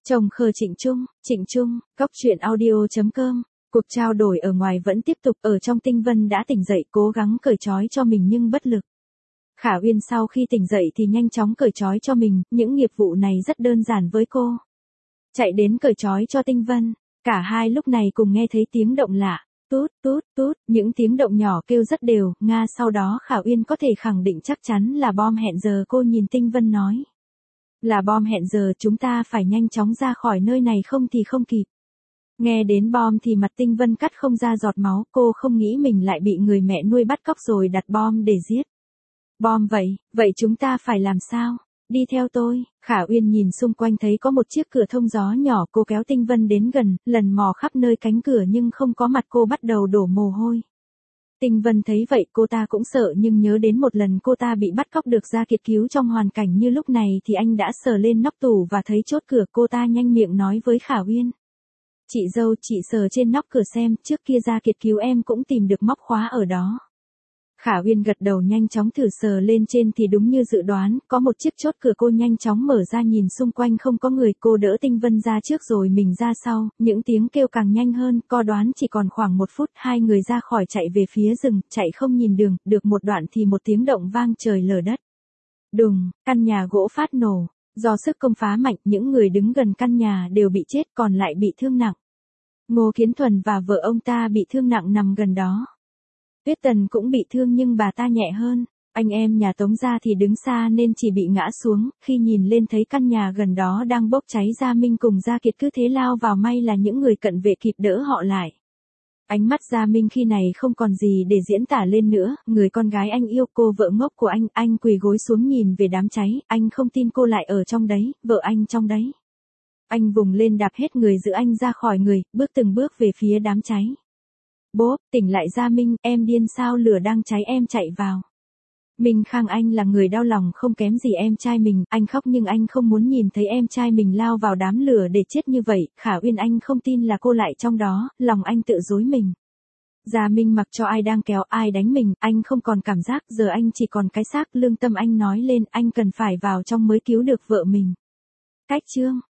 Chồng khờ Trịnh Trung, Cốc truyện audio.com. Cuộc trao đổi ở ngoài vẫn tiếp tục, ở trong Tinh Vân đã tỉnh dậy cố gắng cởi trói cho mình nhưng bất lực. Khả Uyên sau khi tỉnh dậy thì nhanh chóng cởi trói cho mình, những nghiệp vụ này rất đơn giản với cô. Chạy đến cởi trói cho Tinh Vân, cả hai lúc này cùng nghe thấy tiếng động lạ. Tút tút tút, những tiếng động nhỏ kêu rất đều, sau đó Khả Uyên có thể khẳng định chắc chắn là bom hẹn giờ. Cô nhìn Tinh Vân nói. Là bom hẹn giờ, chúng ta phải nhanh chóng ra khỏi nơi này không thì không kịp. Nghe đến bom thì mặt Tinh Vân cắt không ra giọt máu, cô không nghĩ mình lại bị người mẹ nuôi bắt cóc rồi đặt bom để giết. Bom vậy chúng ta phải làm sao? Đi theo tôi. Khả Uyên nhìn xung quanh thấy có một chiếc cửa thông gió nhỏ, cô kéo Tinh Vân đến gần, lần mò khắp nơi cánh cửa nhưng không có mặt cô bắt đầu đổ mồ hôi. Tinh Vân thấy vậy cô ta cũng sợ nhưng nhớ đến một lần cô ta bị bắt cóc được Gia Kiệt cứu trong hoàn cảnh như lúc này thì anh đã sờ lên nóc tủ và thấy chốt cửa, cô ta nhanh miệng nói với Khả Uyên. Chị dâu, chị sờ trên nóc cửa xem, trước kia Gia Kiệt cứu em cũng tìm được móc khóa ở đó. Khả Uyên gật đầu nhanh chóng thử sờ lên trên thì đúng như dự đoán, có một chiếc chốt cửa. Cô nhanh chóng mở ra nhìn xung quanh không có người, cô đỡ Tinh Vân ra trước rồi mình ra sau, những tiếng kêu càng nhanh hơn, cô đoán chỉ còn khoảng 1 phút, hai người ra khỏi chạy về phía rừng, chạy không nhìn đường, được một đoạn thì một tiếng động vang trời lở đất. Đùng, căn nhà gỗ phát nổ, do sức công phá mạnh, những người đứng gần căn nhà đều bị chết còn lại bị thương nặng. Ngô Kiến Thuần và vợ ông ta bị thương nặng nằm gần đó. Tuyết Tần cũng bị thương nhưng bà ta nhẹ hơn, anh em nhà Tống gia thì đứng xa nên chỉ bị ngã xuống, khi nhìn lên thấy căn nhà gần đó đang bốc cháy, Gia Minh cùng Gia Kiệt cứ thế lao vào, may là những người cận vệ kịp đỡ họ lại. Ánh mắt Gia Minh khi này không còn gì để diễn tả lên nữa, người con gái anh yêu, cô vợ ngốc của anh quỳ gối xuống nhìn về đám cháy, anh không tin cô lại ở trong đấy, vợ anh trong đấy. Anh vùng lên đạp hết người giữ anh ra khỏi người, bước từng bước về phía đám cháy. Bố, tỉnh lại Gia Minh, em điên sao, lửa đang cháy em chạy vào. Minh Khang, anh là người đau lòng không kém gì em trai mình, anh khóc nhưng anh không muốn nhìn thấy em trai mình lao vào đám lửa để chết như vậy. Khả Uyên, anh không tin là cô lại trong đó, lòng anh tự dối mình. Gia Minh mặc cho ai đang kéo, ai đánh mình, anh không còn cảm giác, giờ anh chỉ còn cái xác, lương tâm anh nói lên, anh cần phải vào trong mới cứu được vợ mình. Cách chương